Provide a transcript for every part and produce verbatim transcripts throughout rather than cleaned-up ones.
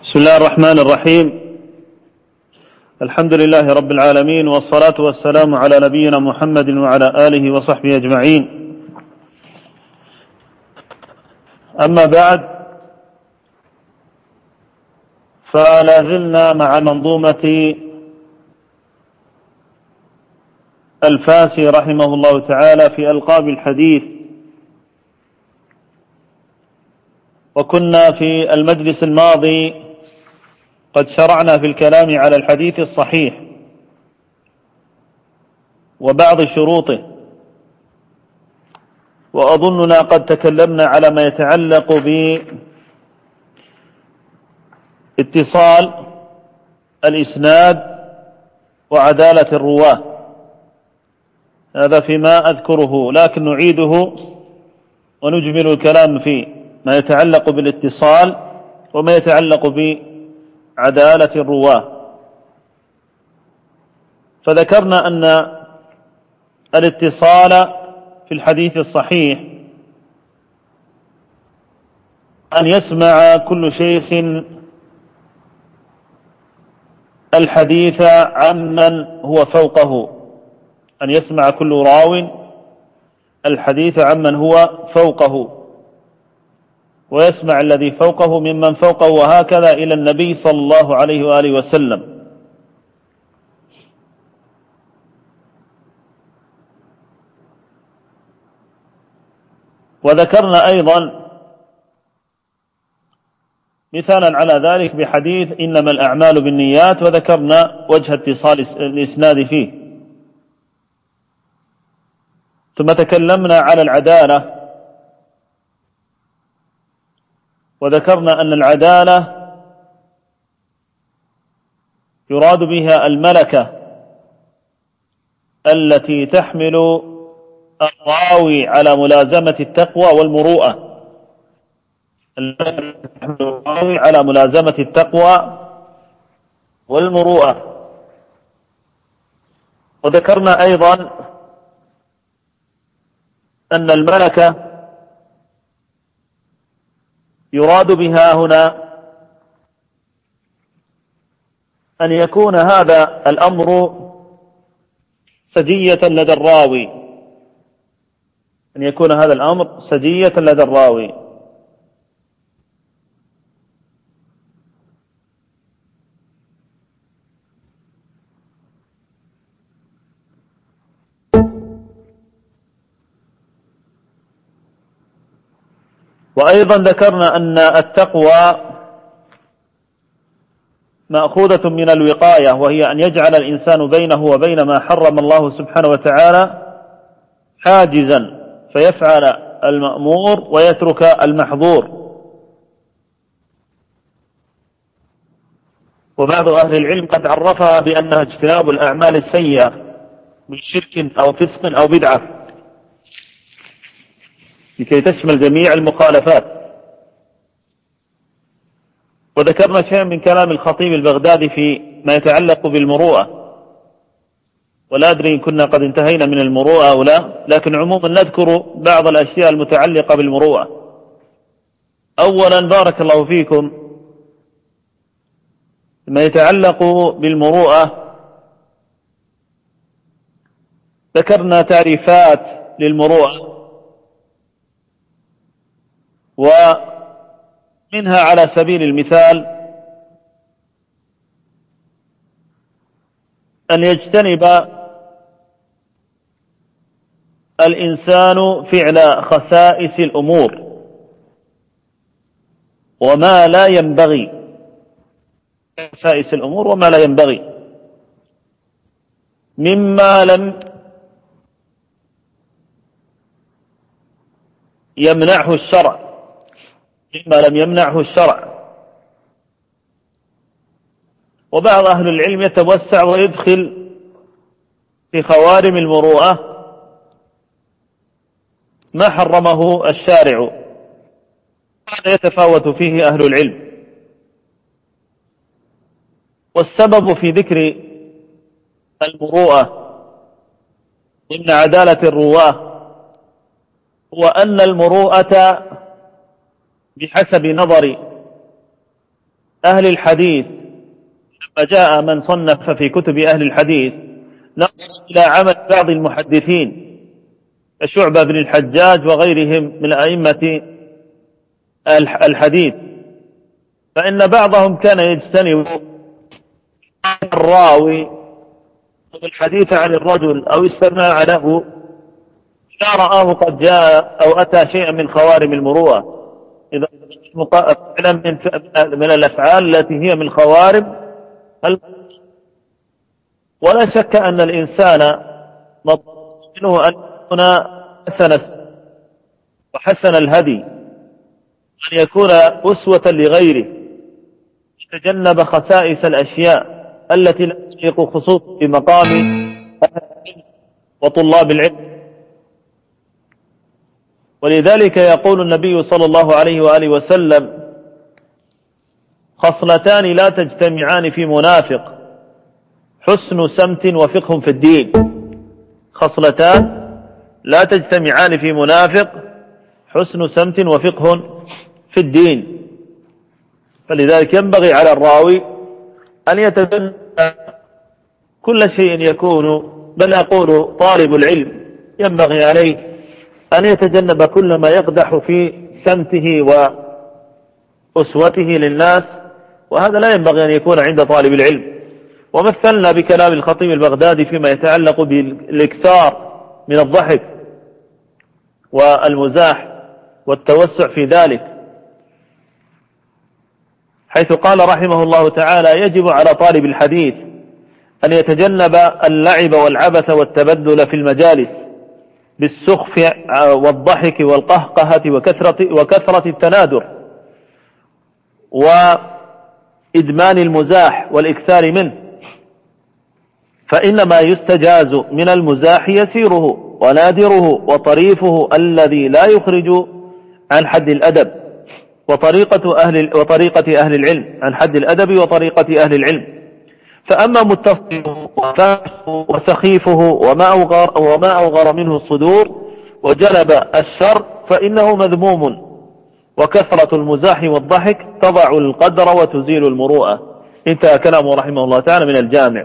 بسم الله الرحمن الرحيم. الحمد لله رب العالمين، والصلاة والسلام على نبينا محمد وعلى آله وصحبه أجمعين. أما بعد، فلا زلنا مع منظومة الفاسي رحمه الله تعالى في ألقاب الحديث، وكنا في المجلس الماضي قد شرعنا في الكلام على الحديث الصحيح وبعض شروطه، وأظننا قد تكلمنا على ما يتعلق باتصال الإسناد وعدالة الرواة. هذا فيما أذكره، لكن نعيده ونجمل الكلام في ما يتعلق بالاتصال وما يتعلق بعدالة الرواة. فذكرنا أن الاتصال في الحديث الصحيح أن يسمع كل شيخ الحديث عمن هو فوقه، أن يسمع كل راو الحديث عمن هو فوقه، ويسمع الذي فوقه ممن فوقه، وهكذا إلى النبي صلى الله عليه وآله وسلم. وذكرنا أيضا مثالا على ذلك بحديث إنما الأعمال بالنيات، وذكرنا وجه اتصال الإسناد فيه. ثم تكلمنا على العدالة، وذكرنا أن العدالة يراد بها الملكة التي تحمل الراوي على ملازمة التقوى والمروءة، التي تحمل الراوي على ملازمة التقوى والمروءة. وذكرنا أيضا أن الملكة يراد بها هنا أن يكون هذا الأمر سجية لدى الراوي، أن يكون هذا الأمر سجية لدى الراوي. وأيضا ذكرنا أن التقوى مأخوذة من الوقاية، وهي أن يجعل الإنسان بينه وبين ما حرم الله سبحانه وتعالى حاجزا، فيفعل المأمور ويترك المحظور. وبعض أهل العلم قد عرفها بأنها اجتناب الأعمال السيئة من شرك أو فسق أو بدعة، لكي تشمل جميع المخالفات. وذكرنا شيئا من كلام الخطيب البغدادي في ما يتعلق بالمروءة، ولا أدري إن كنا قد انتهينا من المروءة أو لا، لكن عموما نذكر بعض الأشياء المتعلقة بالمروءة. أولا، بارك الله فيكم، ما يتعلق بالمروءة ذكرنا تعريفات للمروءة، ومنها على سبيل المثال أن يجتنب الإنسان فعل خسائس الأمور وما لا ينبغي، خسائس الأمور وما لا ينبغي، مما لم يمنعه الشرع مما لم يمنعه الشرع. وبعض أهل العلم يتوسع ويدخل في خوارم المروءة ما حرمه الشارع، هذا يتفاوت فيه أهل العلم. والسبب في ذكر المروءة ضمن عدالة الرواة هو أن المروءة بحسب نظر أهل الحديث لما جاء من صنف في كتب أهل الحديث نظر إلى عمل بعض المحدثين كشعبة بن الحجاج وغيرهم من أئمة الحديث، فإن بعضهم كان يجتنب الراوي أو الحديث عن الرجل أو السماع له إذا رآه قد جاء أو أتى شيئا من خوارم المروءة، إذا فعلا من الأفعال التي هي من خوارم. ولا شك أن الإنسان مطلوب أن يكون حسن وحسن الهدي، أن يكون أسوة لغيره، يتجنب خسائس الأشياء التي لا تليق خصوصا بمقام وطلاب العلم. ولذلك يقول النبي صلى الله عليه وآله وسلم: خصلتان لا تجتمعان في منافق: حسن سمت وفقه في الدين. خصلتان لا تجتمعان في منافق: حسن سمت وفقه في الدين. فلذلك ينبغي على الراوي أن يتجنب كل شيء يكون، بل أقول طالب العلم ينبغي عليه أن يتجنب كل ما يقدح في سمته وأسوته للناس، وهذا لا ينبغي أن يكون عند طالب العلم. ومثلنا بكلام الخطيب البغدادي فيما يتعلق بالاكثار من الضحك والمزاح والتوسع في ذلك، حيث قال رحمه الله تعالى: يجب على طالب الحديث أن يتجنب اللعب والعبث والتبذل في المجالس بالسخف والضحك والقهقهة وكثرة, وكثرة التنادر وإدمان المزاح والإكثار منه، فإن ما يستجاز من المزاح يسيره ونادره وطريفه الذي لا يخرج عن حد الأدب وطريقة أهل, وطريقة أهل العلم عن حد الأدب وطريقة أهل العلم. فأما متصله وسخيفه وما أوغر, وما أوغر منه الصدور وجلب الشر فإنه مذموم. وكثرة المزاح والضحك تضع القدر وتزيل المروءة. انتهى كلامه رحمه الله تعالى من الجامع.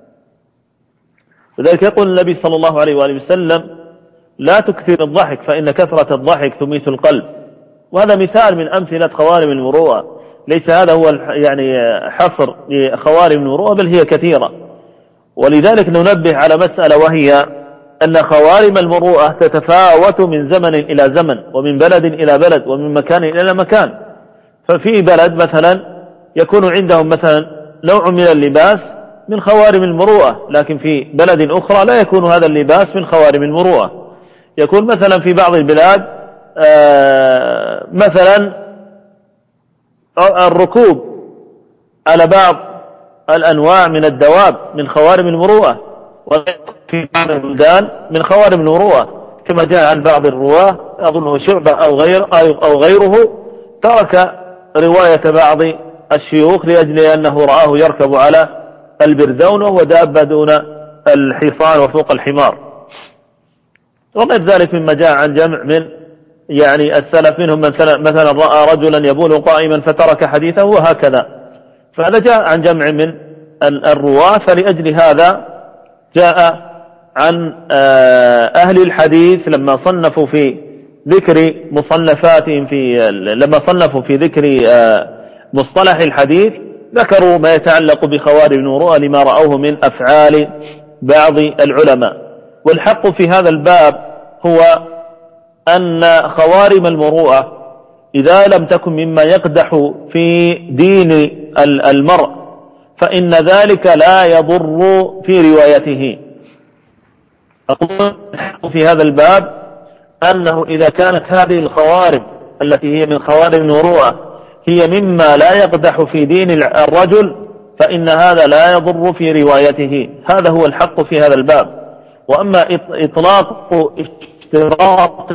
لذلك يقول النبي صلى الله عليه وآله وسلم: لا تكثر الضحك فإن كثرة الضحك تميت القلب. وهذا مثال من أمثلة خوارم المروءة، ليس هذا هو يعني حصر لخوارم المروءة، بل هي كثيرة. ولذلك ننبه على مسألة، وهي أن خوارم المروءة تتفاوت من زمن إلى زمن، ومن بلد إلى بلد، ومن مكان إلى مكان. ففي بلد مثلا يكون عندهم مثلا نوع من اللباس من خوارم المروءة، لكن في بلد أخرى لا يكون هذا اللباس من خوارم المروءة. يكون مثلا في بعض البلاد آه مثلا الركوب على بعض الأنواع من الدواب من خوارم المروءة، وفي بعض البلدان من خوارم المروءة، كما جاء عن بعض الرواة أظنه شعبة أو غير أو غيره ترك رواية بعض الشيوخ لأجل أنه رآه يركب على البردون وهو دابة دون الحصان وفوق الحمار. وغير ذلك مما جاء عن جمع من يعني السلف، منهم مثلا مثلا رأى رجلا يبول قائما فترك حديثه وهكذا. فهذا جاء عن جمع من الرواة. فلأجل هذا جاء عن أهل الحديث لما صنفوا في ذكر مصنفاتهم في لما صنفوا في ذكر مصطلح الحديث ذكروا ما يتعلق بخوارم المروءة لما رأوه من أفعال بعض العلماء. والحق في هذا الباب هو أن خوارم المروءة إذا لم تكن مما يقدح في دين المرء فإن ذلك لا يضر في روايته. أقول الحق في هذا الباب أنه إذا كانت هذه الخوارم التي هي من خوارم المروءة هي مما لا يقدح في دين الرجل فإن هذا لا يضر في روايته. هذا هو الحق في هذا الباب. وأما إطلاق اشتراط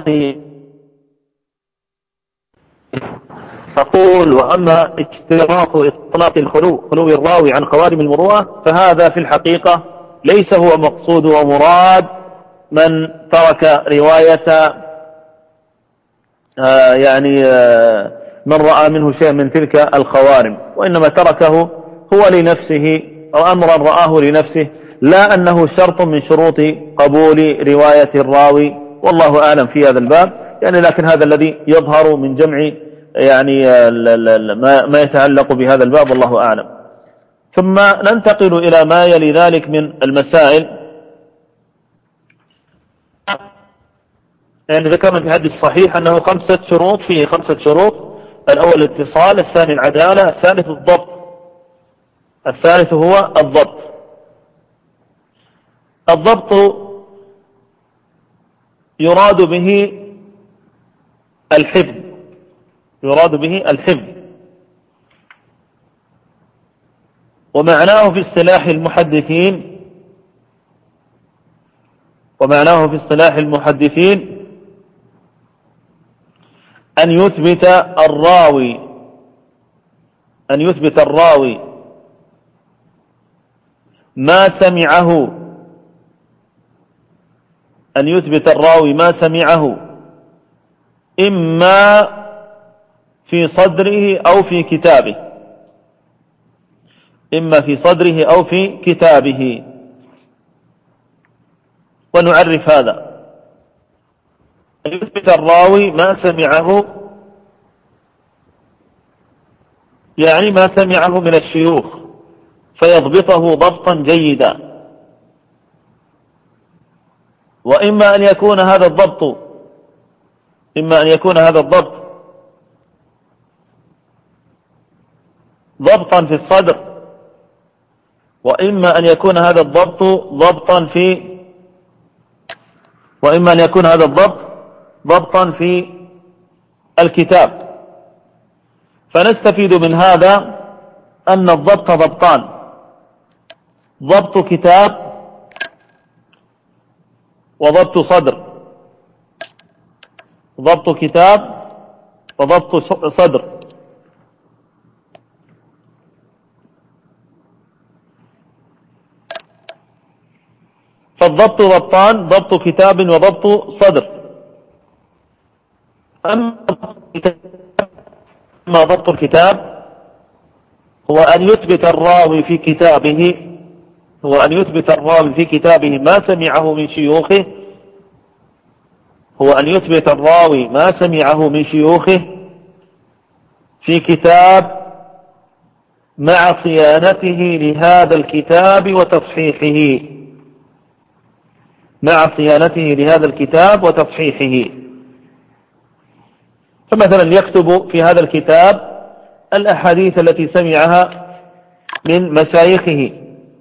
فقول وأما اشتراط إطلاق الخلو خلو الراوي عن خوارم المروءة فهذا في الحقيقة ليس هو مقصود ومراد من ترك رواية آه يعني آه من رأى منه شيء من تلك الخوارم. وإنما تركه هو لنفسه أو أمرا رآه لنفسه، لا أنه شرط من شروط قبول رواية الراوي، والله أعلم في هذا الباب يعني. لكن هذا الذي يظهر من جمع يعني ما يتعلق بهذا الباب، والله أعلم. ثم ننتقل إلى ما يلي ذلك من المسائل. يعني ذكرنا في الحديث الصحيح أنه خمسة شروط، فيه خمسة شروط: الأول الاتصال، الثاني العدالة، الثالث الضبط، الثالث هو الضبط. الضبط يراد به الحفظ، يراد به الحفظ، ومعناه في اصطلاح المحدثين ومعناه في اصطلاح المحدثين أن يثبت الراوي أن يثبت الراوي ما سمعه أن يثبت الراوي ما سمعه إما في صدره أو في كتابه إما في صدره أو في كتابه. ونعرف هذا: أن يثبت الراوي ما سمعه، يعني ما سمعه من الشيوخ، فيضبطه ضبطا جيدا. وإما أن يكون هذا الضبط إما أن يكون هذا الضبط ضبطا في الصدر، وإما أن يكون هذا الضبط ضبطا في وإما أن يكون هذا الضبط ضبطا في الكتاب. فنستفيد من هذا أن الضبط ضبطان: ضبط كتاب وضبط صدر ضبط كتاب وضبط صدر. فالضبط ضبطان: ضبط كتاب وضبط صدر. أما ضبط الكتاب هو أن يثبت الراوي في كتابه هو أن يثبت الراوي في كتابه ما سمعه من شيوخه هو أن يثبت الراوي ما سمعه من شيوخه في كتاب مع صيانته لهذا الكتاب وتصحيحه مع صيانته لهذا الكتاب وتصحيحه. فمثلا يكتب في هذا الكتاب الأحاديث التي سمعها من مشايخه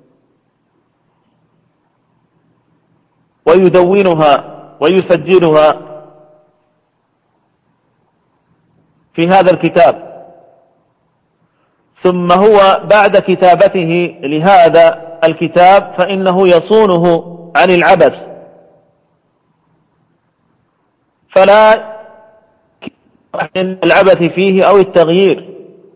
ويدونها ويسجلها في هذا الكتاب، ثم هو بعد كتابته لهذا الكتاب فإنه يصونه عن العبث، فلا العبث فيه أو التغيير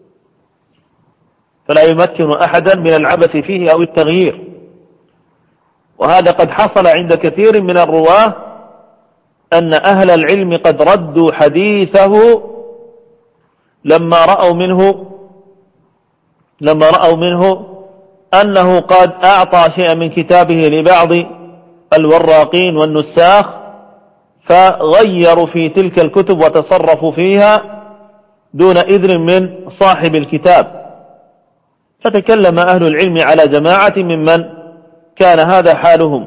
فلا يمكن أحدا من العبث فيه أو التغيير. وهذا قد حصل عند كثير من الرواه أن أهل العلم قد ردوا حديثه لما رأوا منه لما رأوا منه أنه قد أعطى شيئا من كتابه لبعض الوراقين والنساخ، فغيروا في تلك الكتب وتصرفوا فيها دون إذن من صاحب الكتاب. فتكلم أهل العلم على جماعة ممن كان هذا حالهم.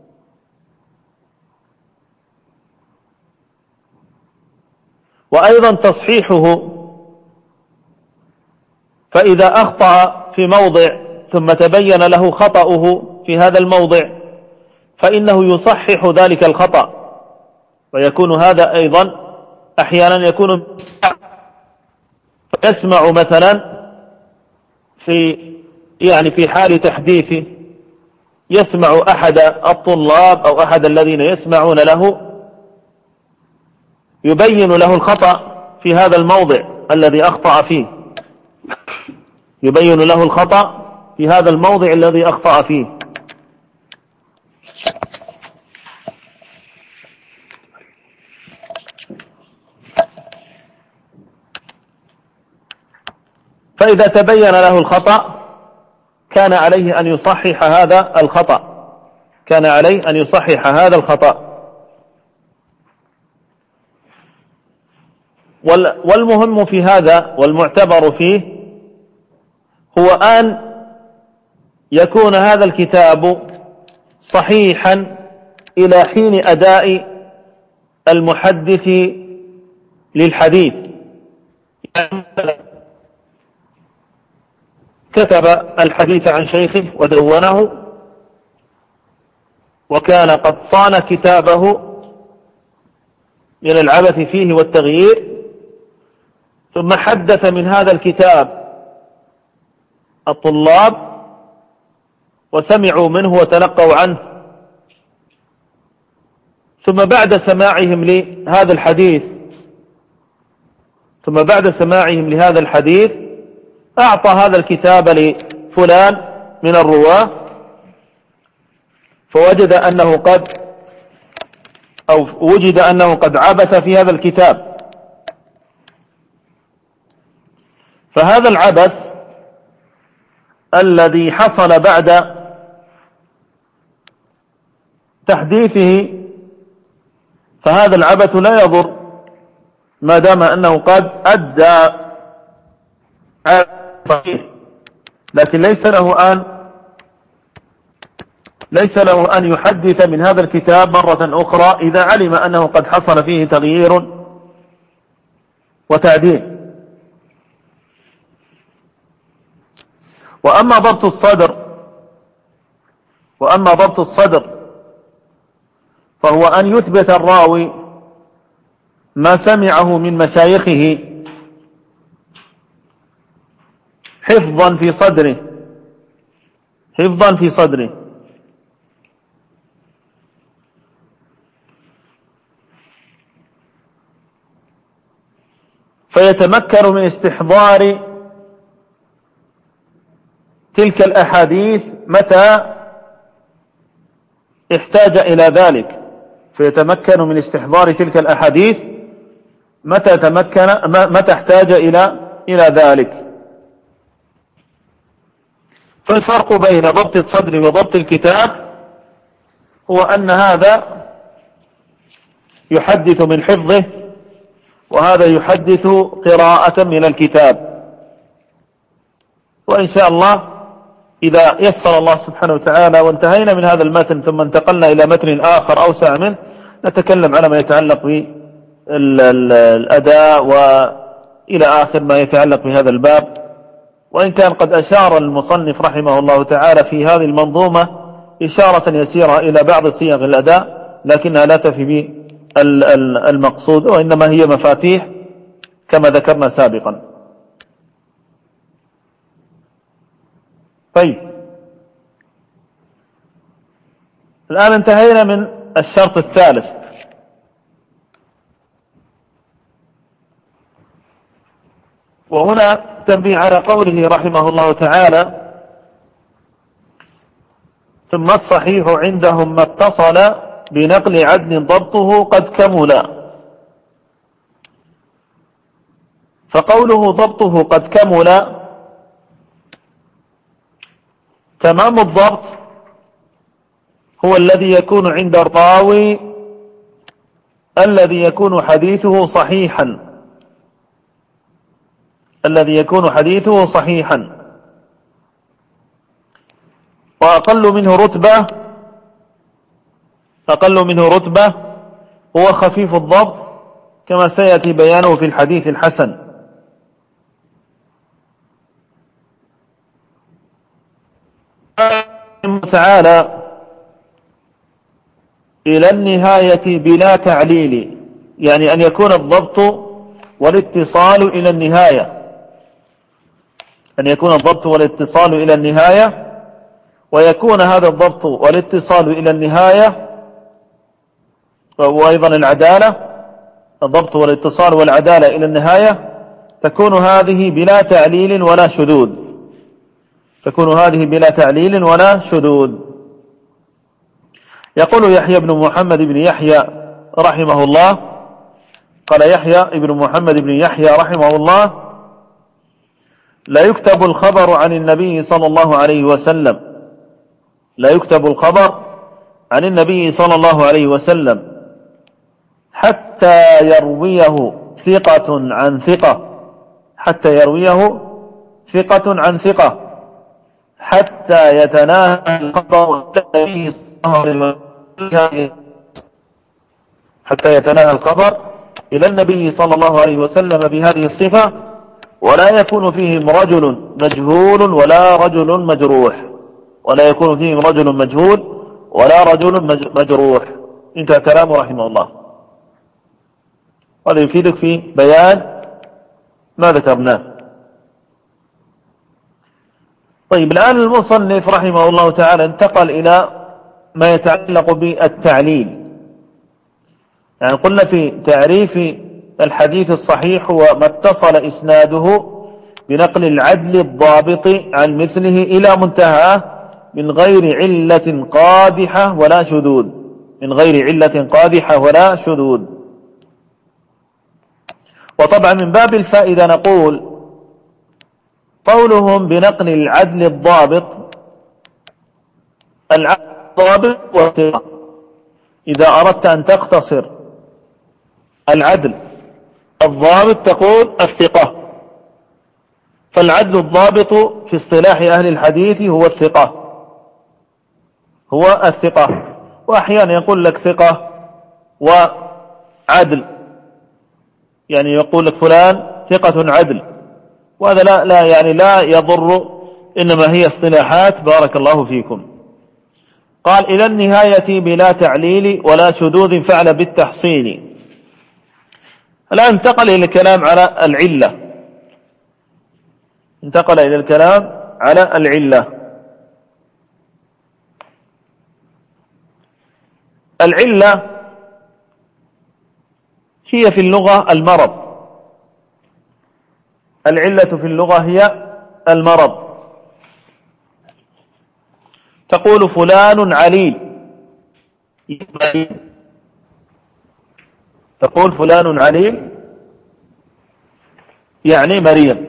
وأيضا تصحيحه، فإذا أخطأ في موضع ثم تبين له خطأه في هذا الموضع فإنه يصحح ذلك الخطأ. ويكون هذا أيضا أحيانا يكون يسمع مثلا في يعني في حال تحديثه يسمع أحد الطلاب أو أحد الذين يسمعون له يبين له الخطأ في هذا الموضع الذي أخطأ فيه يبين له الخطأ في هذا الموضع الذي أخطأ فيه. فإذا تبين له الخطأ كان عليه أن يصحح هذا الخطأ كان عليه أن يصحح هذا الخطأ. والمهم في هذا والمعتبر فيه هو أن يكون هذا الكتاب صحيحا إلى حين أداء المحدث للحديث، يعني كتب الحديث عن شيخه ودونه وكان قد صان كتابه من العبث فيه والتغيير، ثم حدث من هذا الكتاب الطلاب وسمعوا منه وتلقوا عنه، ثم بعد سماعهم لهذا الحديث ثم بعد سماعهم لهذا الحديث أعطى هذا الكتاب لفلان من الرواة، فوجد أنه قد أو وجد أنه قد عبث في هذا الكتاب. فهذا العبث الذي حصل بعد تحديثه فهذا العبث لا يضر ما دام أنه قد أدى صحيح، لكن ليس له أن ليس له أن يحدث من هذا الكتاب مرة أخرى إذا علم أنه قد حصل فيه تغيير وتعديل. وأما ضبط الصدر وأما ضبط الصدر فهو أن يثبت الراوي ما سمعه من مشايخه حفظا في صدره حفظا في صدره فيتمكن من استحضار تلك الأحاديث متى احتاج إلى ذلك فيتمكن من استحضار تلك الأحاديث متى تمكن متى احتاج إلى إلى ذلك. فالفرق بين ضبط الصدر وضبط الكتاب هو أن هذا يحدث من حفظه وهذا يحدث قراءة من الكتاب. وإن شاء الله إذا يسر الله سبحانه وتعالى وانتهينا من هذا المتن ثم انتقلنا إلى متن آخر أوسع منه نتكلم على ما يتعلق بالأداء وإلى آخر ما يتعلق بهذا الباب. وإن كان قد أشار المصنف رحمه الله تعالى في هذه المنظومة إشارة يسيرة إلى بعض صيغ الأداء لكنها لا تفي بالمقصود وإنما هي مفاتيح كما ذكرنا سابقا. طيب، الآن انتهينا من الشرط الثالث، وهنا تنبيه على قوله رحمه الله تعالى ثم الصحيح عندهم ما اتصل بنقل عدل ضبطه قد كمل. فقوله ضبطه قد كمل تمام الضبط هو الذي يكون عند الراوي الذي يكون حديثه صحيحا الذي يكون حديثه صحيحا وأقل منه رتبة أقل منه رتبة هو خفيف الضبط كما سيأتي بيانه في الحديث الحسن. تعالى إلى النهاية بلا تعليل، يعني أن يكون الضبط والاتصال إلى النهاية أن يكون الضبط والاتصال إلى النهاية ويكون هذا الضبط والاتصال إلى النهاية وأيضا العدالة الضبط والاتصال والعدالة إلى النهاية تكون هذه بلا تعليل ولا شذوذ تكون هذه بلا تعليل ولا شذوذ. يقول يحيى بن محمد بن يحيى رحمه الله قال يحيى بن محمد بن يحيى رحمه الله لا يكتب الخبر عن النبي صلى الله عليه وسلم لا يكتب الخبر عن النبي صلى الله عليه وسلم حتى يرويه ثقة عن ثقة حتى يرويه ثقة عن ثقة حتى يتناهى الخبر النبي صلى الله عليه وسلم حتى يتناهى الخبر إلى النبي صلى الله عليه وسلم بهذه الصفة، ولا يكون فيهم رجل مجهول ولا رجل مجروح ولا يكون فيهم رجل مجهول ولا رجل مجروح. انتهى كلامه رحمه الله. هذا يفيدك في بيان ما ذكرناه. طيب، الآن المصنف رحمه الله تعالى انتقل إلى ما يتعلق بالتعليل. يعني قلنا في تعريف الحديث الصحيح هو ما اتصل إسناده بنقل العدل الضابط عن مثله إلى منتهاه من غير علة قادحة ولا شذوذ من غير علة قادحة ولا شذوذ. وطبعا من باب الفائدة نقول قولهم بنقل العدل الضابط، العدل الضابط والثقة. إذا أردت أن تختصر العدل الضابط تقول الثقة، فالعدل الضابط في اصطلاح أهل الحديث هو الثقة هو الثقة وأحيانا يقول لك ثقة وعدل، يعني يقول لك فلان ثقة عدل، وهذا لا لا يعني لا يضر، إنما هي اصطلاحات. بارك الله فيكم. قال إلى النهاية بلا تعليل ولا شذوذ فعل بالتحصيل. الآن انتقل إلى الكلام على العلة انتقل إلى الكلام على العلة. العلة هي في اللغة المرض العلة في اللغة هي المرض. تقول فلان عليل تقول فلان عليل يعني مريض.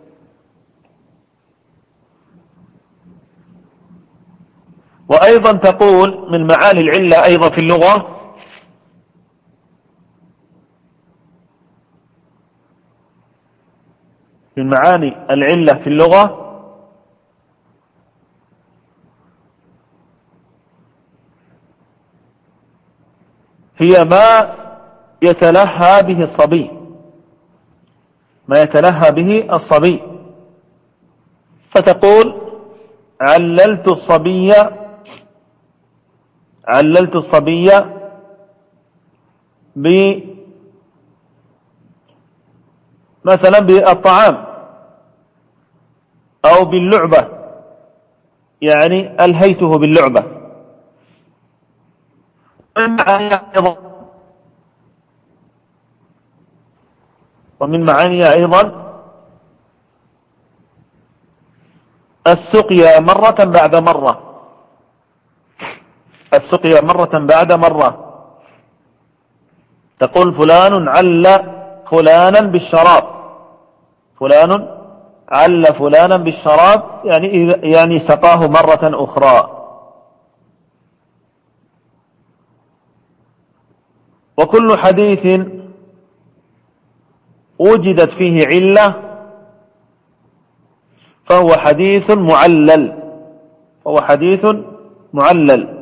وأيضا تقول من معاني العلة أيضا في اللغة من معاني العلة في اللغة هي ما يتلهى به الصبي ما يتلهى به الصبي فتقول عللت الصبي عللت الصبي ب مثلا بالطعام أو باللعبة، يعني ألهيته باللعبة. ومن معانيها أيضا السقيا مرة بعد مرة السقيا مرة بعد مرة. تقول فلان عل فلانا بالشراب فلان عل فلانا بالشراب يعني يعني سقاه مرة أخرى. وكل حديث وجدت فيه علة فهو حديث معلل فهو حديث معلل.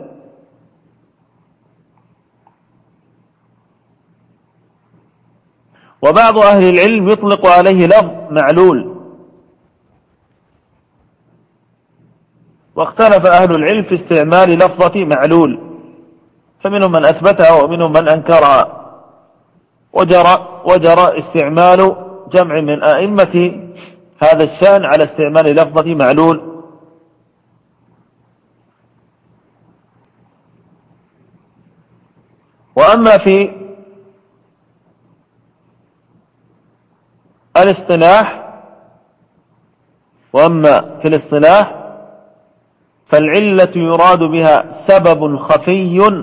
وبعض أهل العلم يطلق عليه لفظ معلول، واختلف أهل العلم في استعمال لفظة معلول، فمنهم من أثبتها ومنهم من أنكرها. وجرى, وجرى استعمال جمع من أئمة هذا الشأن على استعمال لفظة معلول. وأما في الاصطلاح وأما في الاصطلاح فالعلة يراد بها سبب خفي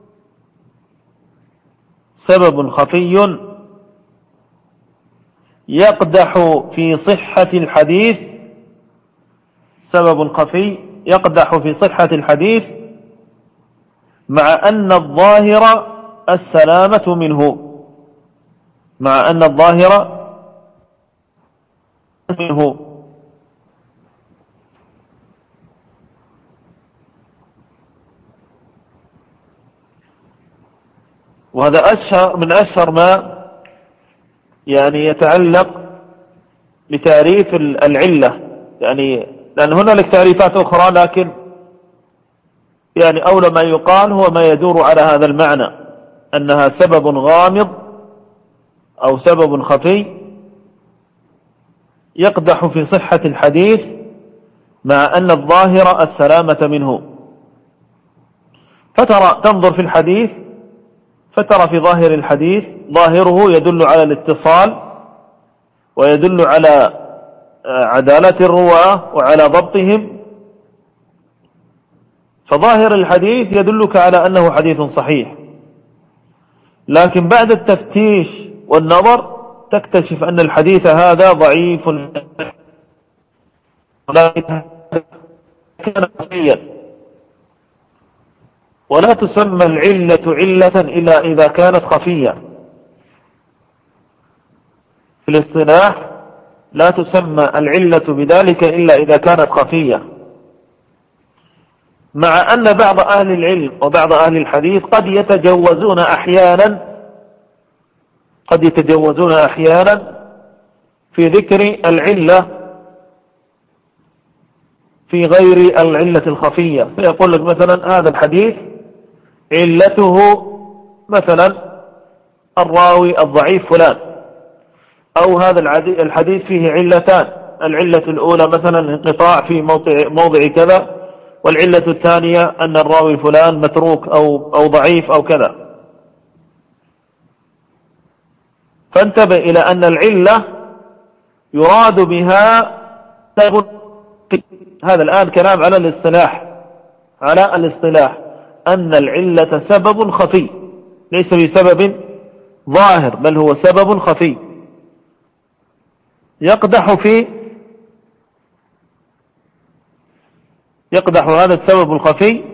سبب خفي يقدح في صحة الحديث سبب خفي يقدح في صحة الحديث مع أن الظاهر السلامة منه مع أن الظاهر منه وهذا أشهر من أشهر ما يعني يتعلق بتعريف العلة، يعني لأن هنالك تعريفات أخرى، لكن يعني أولى ما يقال هو ما يدور على هذا المعنى، أنها سبب غامض أو سبب خفي يقدح في صحة الحديث مع أن الظاهر السلامة منه. فترى تنظر في الحديث فترى في ظاهر الحديث ظاهره يدل على الاتصال ويدل على عدالة الرواة وعلى ضبطهم، فظاهر الحديث يدلك على أنه حديث صحيح، لكن بعد التفتيش والنظر تكتشف أن الحديث هذا ضعيف كان خفيا. ولا تسمى العلة علة إلا إذا كانت خفية. في الاصطلاح لا تسمى العلة بذلك إلا إذا كانت خفية، مع أن بعض أهل العلم وبعض أهل الحديث قد يتجوزون أحيانا قد يتجوزون أحيانا في ذكر العلة في غير العلة الخفية، فيقول لك مثلا هذا الحديث علته مثلا الراوي الضعيف فلان، أو هذا الحديث فيه علتان، العلة الأولى مثلا انقطاع في موضع, موضع كذا، والعلة الثانية أن الراوي فلان متروك أو, أو ضعيف أو كذا. فانتبه إلى أن العلة يراد بها هذا الآن كلام على الاصطلاح على الاصطلاح أن العلة سبب خفي ليس بسبب ظاهر، بل هو سبب خفي يقدح في يقدح هذا السبب الخفي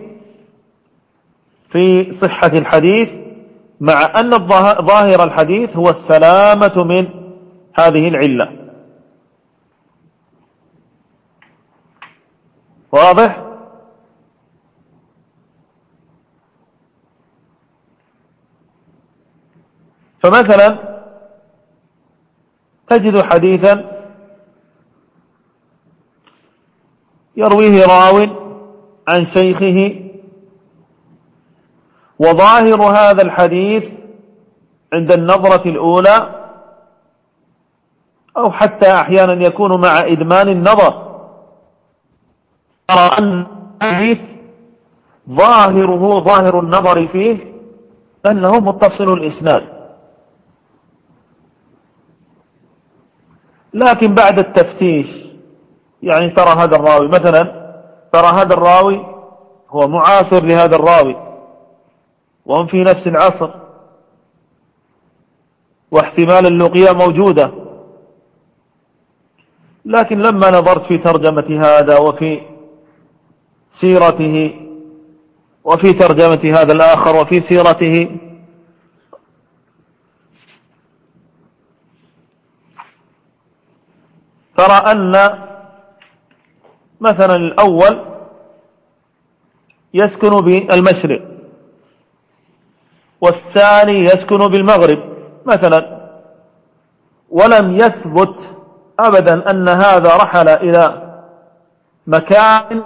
في صحة الحديث، مع أن ظاهر الحديث هو السلامة من هذه العلة. واضح؟ فمثلا تجد حديثا يرويه راو عن شيخه، وظاهر هذا الحديث عند النظرة الأولى أو حتى أحيانا يكون مع إدمان النظر ترى أن الحديث ظاهره ظاهر النظر فيه أنه متصل الإسناد، لكن بعد التفتيش يعني ترى هذا الراوي مثلا ترى هذا الراوي هو معاصر لهذا الراوي وهم في نفس العصر واحتمال اللقيا موجودة، لكن لما نظرت في ترجمة هذا وفي سيرته وفي ترجمة هذا الآخر وفي سيرته ترى أن مثلا الأول يسكن بالمشرق والثاني يسكن بالمغرب مثلا، ولم يثبت أبدا أن هذا رحل إلى مكان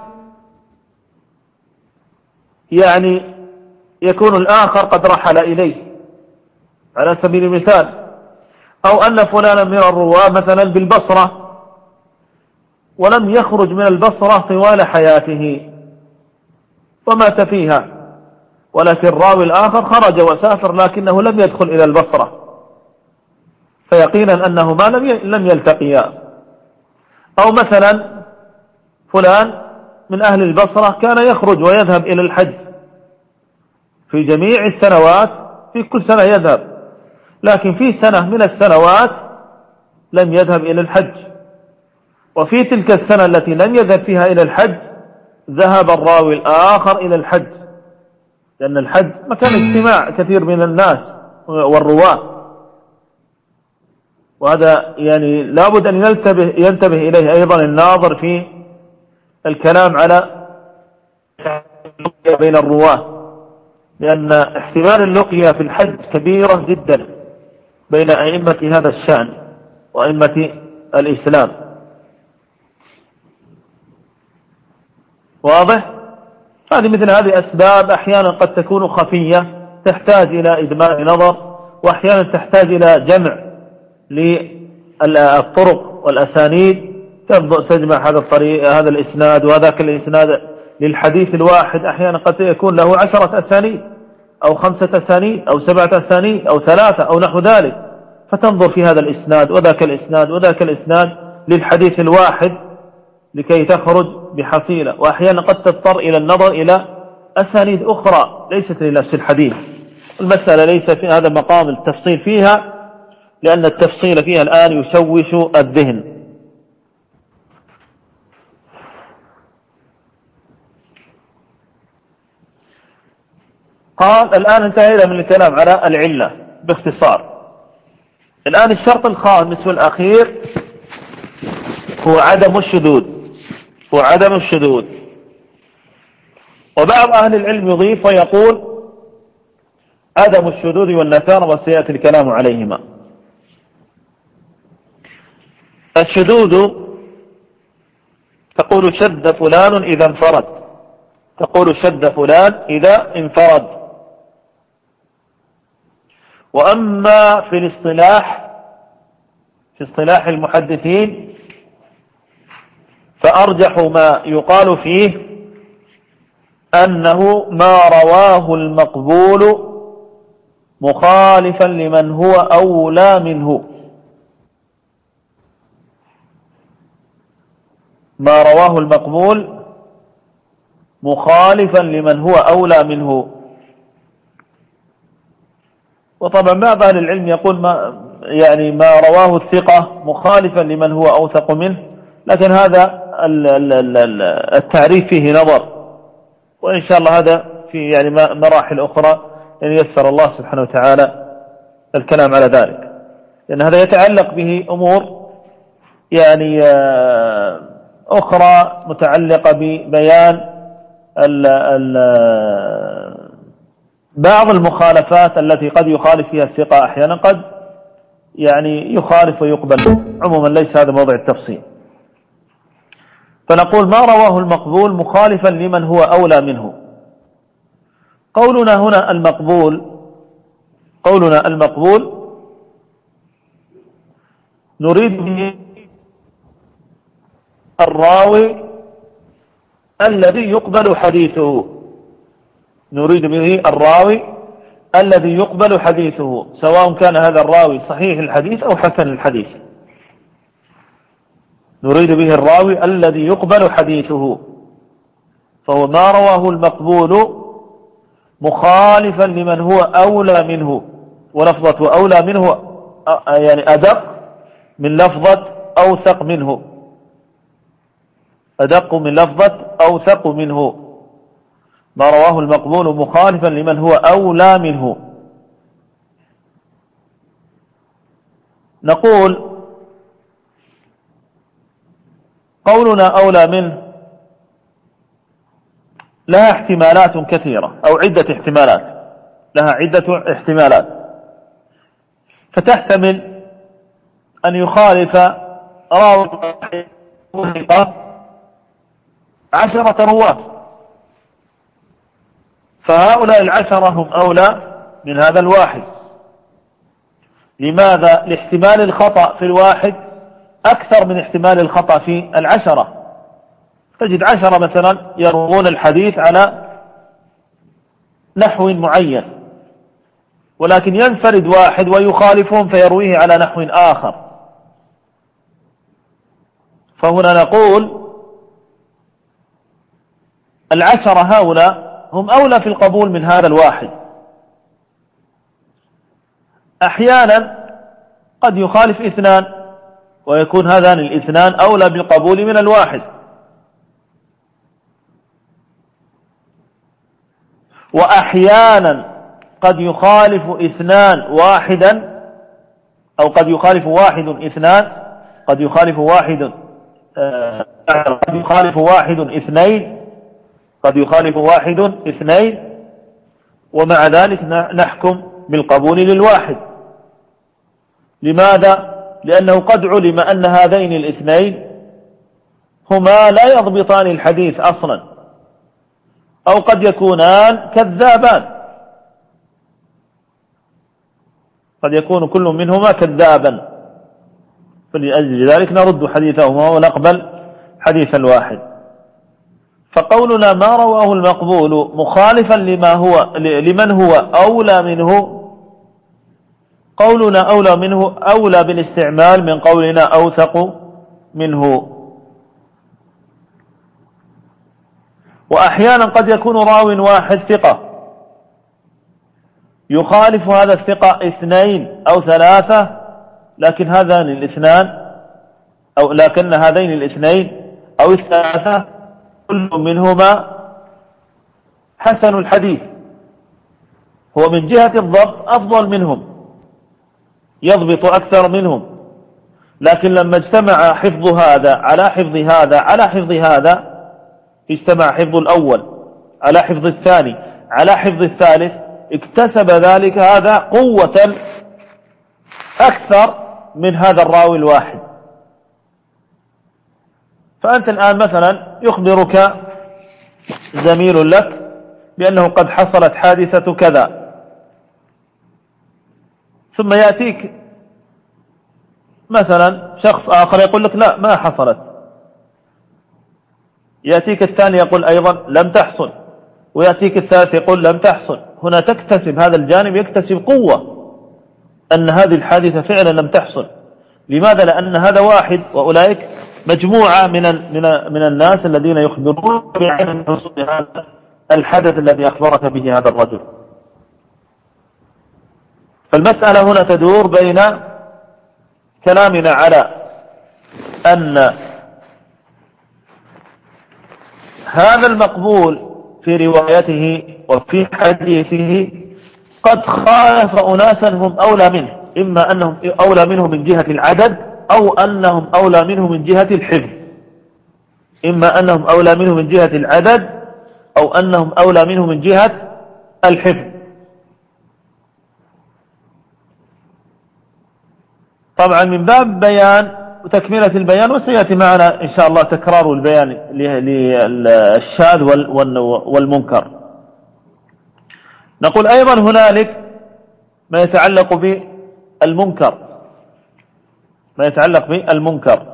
يعني يكون الآخر قد رحل إليه، على سبيل المثال أو أن فلانا من الرواة مثلا بالبصرة ولم يخرج من البصرة طوال حياته ومات فيها، ولكن الراوي الآخر خرج وسافر لكنه لم يدخل إلى البصرة، فيقينا أنهما لم يلتقيا. أو مثلا فلان من أهل البصرة كان يخرج ويذهب إلى الحج في جميع السنوات، في كل سنة يذهب، لكن في سنة من السنوات لم يذهب إلى الحج، وفي تلك السنة التي لم يذهب فيها إلى الحج ذهب الراوي الآخر إلى الحج، لأن الحج مكان اجتماع كثير من الناس والرواة، وهذا يعني لابد أن ينتبه, ينتبه إليه أيضا الناظر في الكلام على بين الرواة، لأن احتمال اللقيا في الحج كبيرا جدا بين أئمة هذا الشأن وأئمة الإسلام. واضح؟ هذه مثل هذه أسباب أحيانا قد تكون خفية تحتاج إلى إدماء نظر، وأحيانا تحتاج إلى جمع للطرق والأسانيد، تجمع هذا الطريق هذا الإسناد وهذاك الإسناد للحديث الواحد، أحيانا قد يكون له عشرة أسانيد أو خمسة أسانيد أو سبعة أسانيد أو ثلاثة أو نحو ذلك، فتنظر في هذا الإسناد وذاك الإسناد وذاك الإسناد للحديث الواحد لكي تخرج بحصيلة. وأحيانا قد تضطر إلى النظر إلى أسانيد أخرى ليست لنفس الحديث. المسألة ليس في هذا مقام التفصيل فيها، لأن التفصيل فيها الآن يشوش الذهن. قال الآن انتهينا من الكلام على العلة باختصار. الآن الشرط الخامس والأخير هو عدم الشذوذ، هو عدم الشذوذ. وبعض أهل العلم يضيف ويقول عدم الشذوذ والنكارة، وسيأتي الكلام عليهما. الشذوذ تقول شذ فلان إذا انفرد، تقول شذ فلان إذا انفرد. وأما في الاصطلاح في اصطلاح المحدثين فأرجح ما يقال فيه أنه ما رواه المقبول مخالفا لمن هو أولى منه، ما رواه المقبول مخالفا لمن هو أولى منه. وطبعا بعض أهل العلم يقول ما يعني ما رواه الثقة مخالفا لمن هو أوثق منه، لكن هذا التعريف فيه نظر، وإن شاء الله هذا في يعني مراحل أخرى إن يسر الله سبحانه وتعالى الكلام على ذلك، لأن هذا يتعلق به أمور يعني أخرى متعلقة ببيان ال ال بعض المخالفات التي قد يخالف فيها الثقة، أحيانا قد يعني يخالف ويقبل. عموما ليس هذا موضع التفصيل. فنقول ما رواه المقبول مخالفا لمن هو أولى منه. قولنا هنا المقبول قولنا المقبول نريد به الراوي الذي يقبل حديثه، نريد به الراوي الذي يقبل حديثه، سواء كان هذا الراوي صحيح الحديث أو حسن الحديث. نريد به الراوي الذي يقبل حديثه، فهو ما رواه المقبول مخالفا لمن هو أولى منه. ولفظة أولى منه يعني أدق من لفظة أوثق منه، أدق من لفظة أوثق منه. ما رواه المقبول مخالفا لمن هو أولى منه. نقول قولنا أولى منه لها احتمالات كثيرة، أو عدة احتمالات، لها عدة احتمالات. فتحتمل أن يخالف راوي عشرة رواة، فهؤلاء العشرة هم أولى من هذا الواحد. لماذا؟ لاحتمال الخطأ في الواحد أكثر من احتمال الخطأ في العشرة. تجد عشرة مثلا يروون الحديث على نحو معين، ولكن ينفرد واحد ويخالفهم فيرويه على نحو آخر. فهنا نقول العشرة هؤلاء هم أولى في القبول من هذا الواحد. أحيانا قد يخالف اثنان ويكون هذان الاثنان أولى بالقبول من الواحد. وأحيانا قد يخالف اثنان واحدا، أو قد يخالف واحد اثنان، قد يخالف واحد آه قد يخالف واحد اثنين قد يخالف واحد اثنين ومع ذلك نحكم بالقبول للواحد. لماذا؟ لأنه قد علم أن هذين الاثنين هما لا يضبطان الحديث أصلا، أو قد يكونان كذابان، قد يكون كل منهما كذابا، فلأجل ذلك نرد حديثهما ونقبل حديث الواحد. فقولنا ما رواه المقبول مخالفا لما هو لمن هو أولى منه، قولنا أولى منه أولى بالاستعمال من قولنا أوثق منه. وأحيانا قد يكون راو واحد ثقة يخالف هذا الثقة اثنين أو ثلاثة، لكن هذان الاثنان أو لكن هذين الاثنين أو الثلاثة كل منهما حسن الحديث، هو من جهة الضبط أفضل منهم، يضبط أكثر منهم، لكن لما اجتمع حفظ هذا على حفظ هذا على حفظ هذا، اجتمع حفظ الأول على حفظ الثاني على حفظ الثالث، اكتسب ذلك هذا قوة أكثر من هذا الراوي الواحد. فأنت الآن مثلا يخبرك زميل لك بأنه قد حصلت حادثة كذا، ثم يأتيك مثلا شخص آخر يقول لك لا ما حصلت، يأتيك الثاني يقول أيضا لم تحصل، ويأتيك الثالث يقول لم تحصل. هنا تكتسب هذا الجانب يكتسب قوة أن هذه الحادثة فعلا لم تحصل. لماذا؟ لأن هذا واحد وأولئك مجموعة من من من الناس الذين يخبرون بعين حصول هذا الحدث الذي أخبرك به هذا الرجل. فالمسألة هنا تدور بين كلامنا على أن هذا المقبول في روايته وفي حديثه قد خالف أناسا هم أولى منه، إما أنهم أولى منه من جهة العدد أو أنهم أولى منه من جهة الحفظ، إما أنهم أولى منه من جهة العدد أو أنهم أولى منه من جهة الحفظ. طبعا من باب بيان وتكملة البيان، وسيأتي معنا إن شاء الله تكرار البيان للشاذ والمنكر. نقول أيضا هنالك ما يتعلق بالمنكر، ما يتعلق بالمنكر.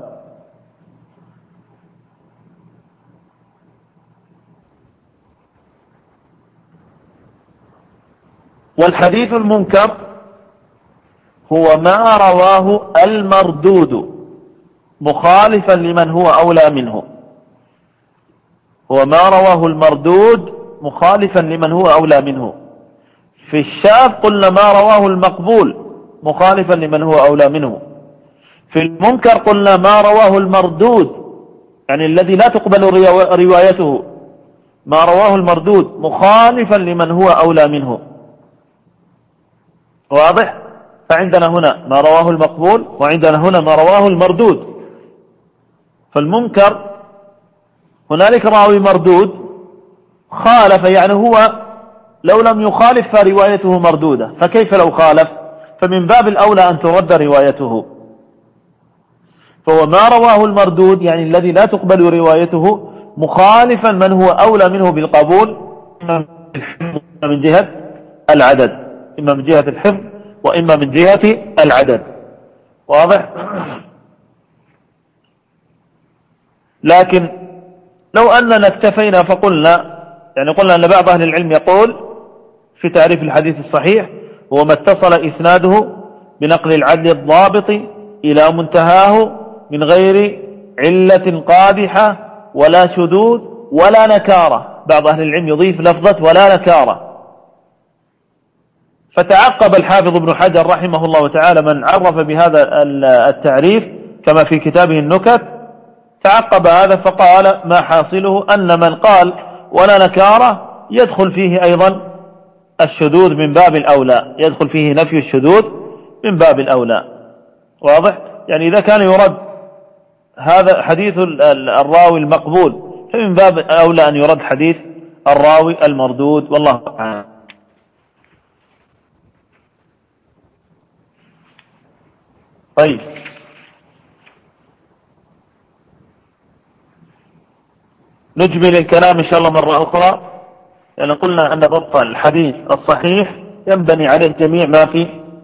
والحديث المنكر هو ما رواه المردود مخالفا لمن هو أولى منه، هو ما رواه المردود مخالفا لمن هو أولى منه. في الشاذ قلنا ما رواه المقبول مخالفا لمن هو أولى منه. في المنكر قلنا ما رواه المردود، يعني الذي لا تقبل روايته، ما رواه المردود مخالفا لمن هو أولى منه. واضح؟ فعندنا هنا ما رواه المقبول، وعندنا هنا ما رواه المردود. فالمنكر هنالك راوي مردود خالف، يعني هو لو لم يخالف فروايته مردودة، فكيف لو خالف؟ فمن باب الأولى أن ترد روايته. فهو ما رواه المردود يعني الذي لا تقبل روايته مخالفا من هو أولى منه بالقبول، إما من جهة العدد، إما من جهة الحفظ وإما من جهة العدد. واضح؟ لكن لو أننا اكتفينا فقلنا، يعني قلنا أن بعض أهل العلم يقول في تعريف الحديث الصحيح هو ما اتصل إسناده بنقل العدل الضابط إلى منتهاه من غير علة قادحة ولا شذوذ ولا نكارة. بعض أهل العلم يضيف لفظة ولا نكارة. فتعقب الحافظ ابن حجر رحمه الله تعالى من عرف بهذا التعريف كما في كتابه النكت تعقب هذا فقال ما حاصله أن من قال ولا نكارة يدخل فيه أيضا الشذوذ من باب الأولى، يدخل فيه نفي الشذوذ من باب الأولى. واضح؟ يعني إذا كان يرد هذا حديث الراوي المقبول فمن باب أولى أن يرد حديث الراوي المردود، والله أعلم. طيب، نجمل الكلام إن شاء الله مرة أخرى، لأن قلنا أن ضبط الحديث الصحيح ينبني عليه جميع ما في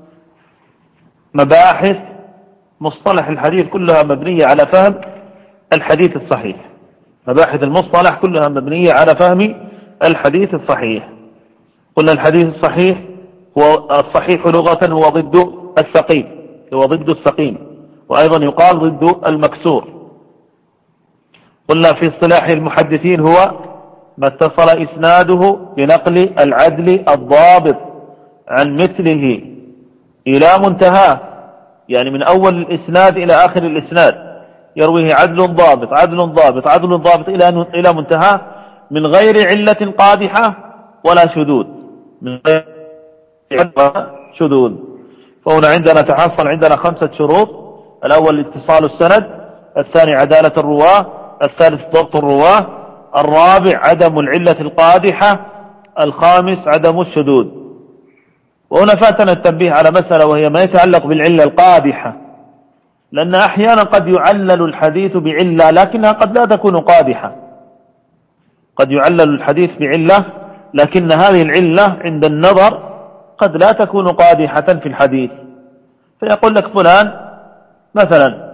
مباحث مصطلح الحديث، كلها مبنية على فهم الحديث الصحيح. مباحث المصطلح كلها مبنية على فهم الحديث الصحيح. قلنا الحديث الصحيح هو الصحيح لغة هو ضد السقيم، هو ضد السقيم، وأيضا يقال ضد المكسور. قلنا في اصطلاح المحدثين هو ما اتصل إسناده بنقل العدل الضابط عن مثله إلى منتهاه، يعني من أول الإسناد إلى آخر الإسناد يرويه عدل ضابط عدل ضابط عدل ضابط إلى إلى منتهاه، من غير علة قادحة ولا شذوذ، من غير علة شذوذ. فهنا عندنا تحصل عندنا خمسة شروط: الأول اتصال السند، الثاني عدالة الرواه، الثالث ضبط الرواه، الرابع عدم العلة القادحة، الخامس عدم الشذوذ. وهنا فاتنا التنبيه على مسألة، وهي ما يتعلق بالعلة القادحة، لأن أحيانا قد يعلل الحديث بعلة لكنها قد لا تكون قادحة. قد يعلل الحديث بعلة لكن هذه العلة عند النظر قد لا تكون قادحة في الحديث. فيقول لك فلان مثلا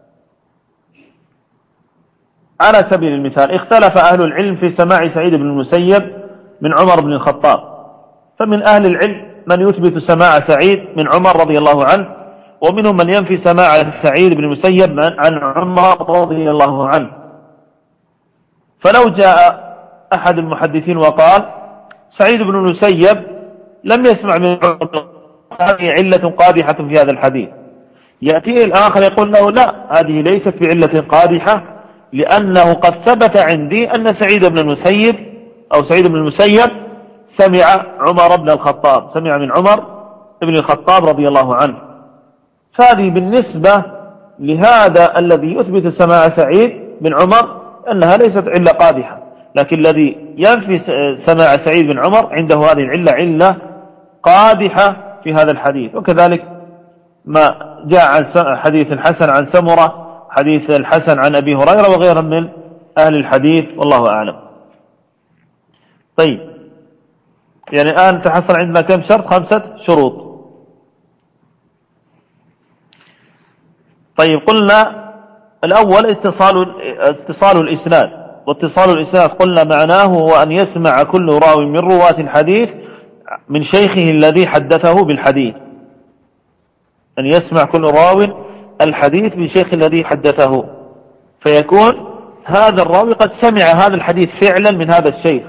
على سبيل المثال اختلف أهل العلم في سماع سعيد بن المسيب من عمر بن الخطاب، فمن أهل العلم من يثبت سماع سعيد من عمر رضي الله عنه، ومنهم من ينفي سماع سعيد بن المسيب عن عمر رضي الله عنه. فلو جاء أحد المحدثين وقال سعيد بن المسيب لم يسمع من عمر، هذه علة قادحة في هذا الحديث، يأتي الآخر يقول له لا، هذه ليست بعلة قادحة، لأنه قد ثبت عندي أن سعيد بن المسيب أو سعيد بن المسيب سمع عمر بن الخطاب، سمع من عمر بن الخطاب رضي الله عنه. فهذه بالنسبة لهذا الذي يثبت سماع سعيد بن عمر أنها ليست علة قادحة، لكن الذي ينفي سماع سعيد بن عمر عنده هذه العلة علة قادحة في هذا الحديث. وكذلك ما جاء عن حديث الحسن عن سمرة، حديث الحسن عن أبي هريرة وغيرهم من أهل الحديث، والله أعلم. طيب، يعني الآن تحصل عندنا كم شرط؟ خمسة شروط. طيب، قلنا الأول اتصال اتصال الإسناد، واتصال الإسناد قلنا معناه هو أن يسمع كل راوي من رواة الحديث من شيخه الذي حدثه بالحديث، أن يسمع كل راو الحديث من شيخ الذي حدثه، فيكون هذا الراوي قد سمع هذا الحديث فعلا من هذا الشيخ.